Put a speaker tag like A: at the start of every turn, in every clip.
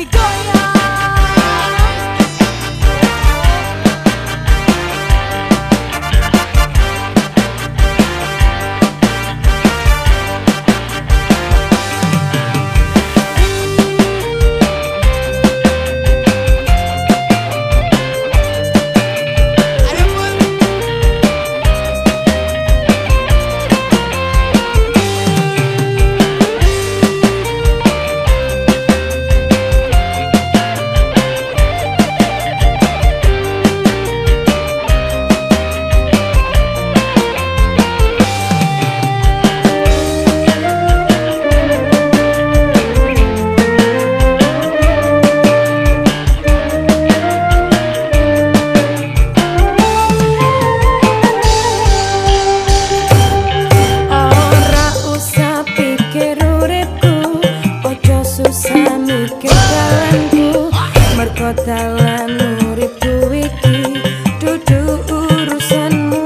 A: Dalan uripku iki dudu urusanmu.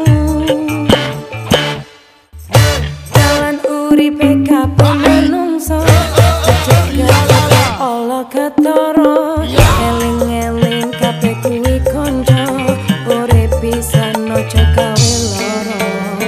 A: Dalan uripe kabeh menungso jejak ala ketara eling-eling kabeh kuwi kanca urip pisan aja gawe lara.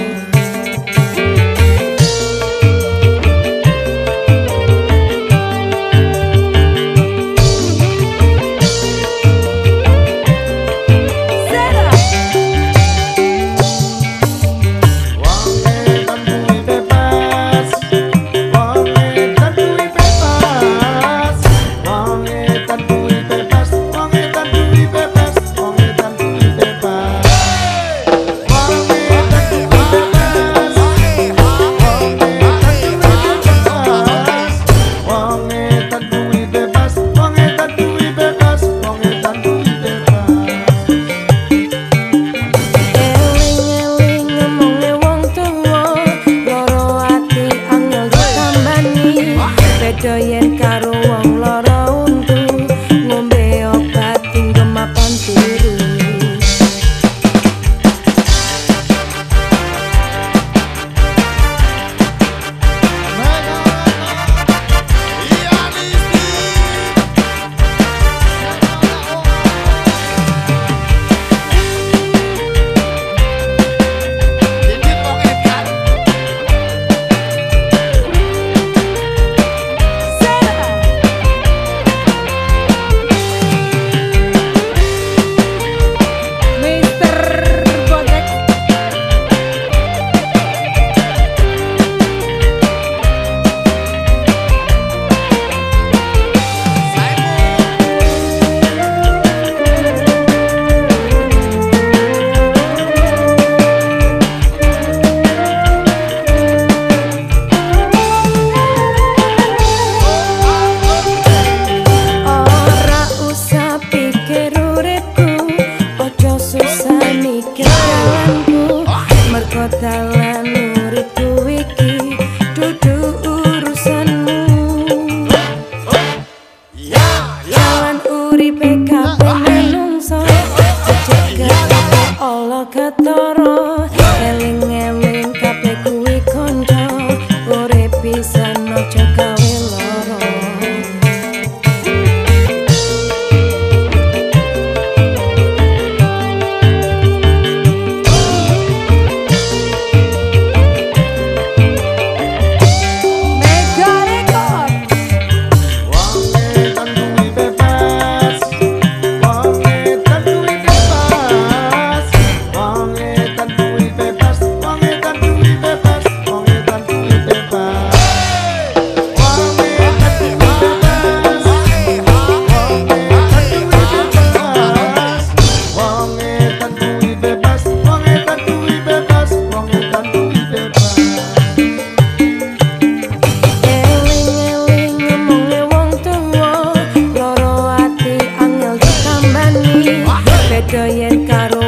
A: Doyen karo wong lara untu ngombe obat tinggo mapan turu. Dalan uripku iki dudu urusanmu. Dalan uripe kabeh menungso jejak ala ketara eling-eling kabeh kuwi kanca urip pisan aja gawe lara. Doyen karo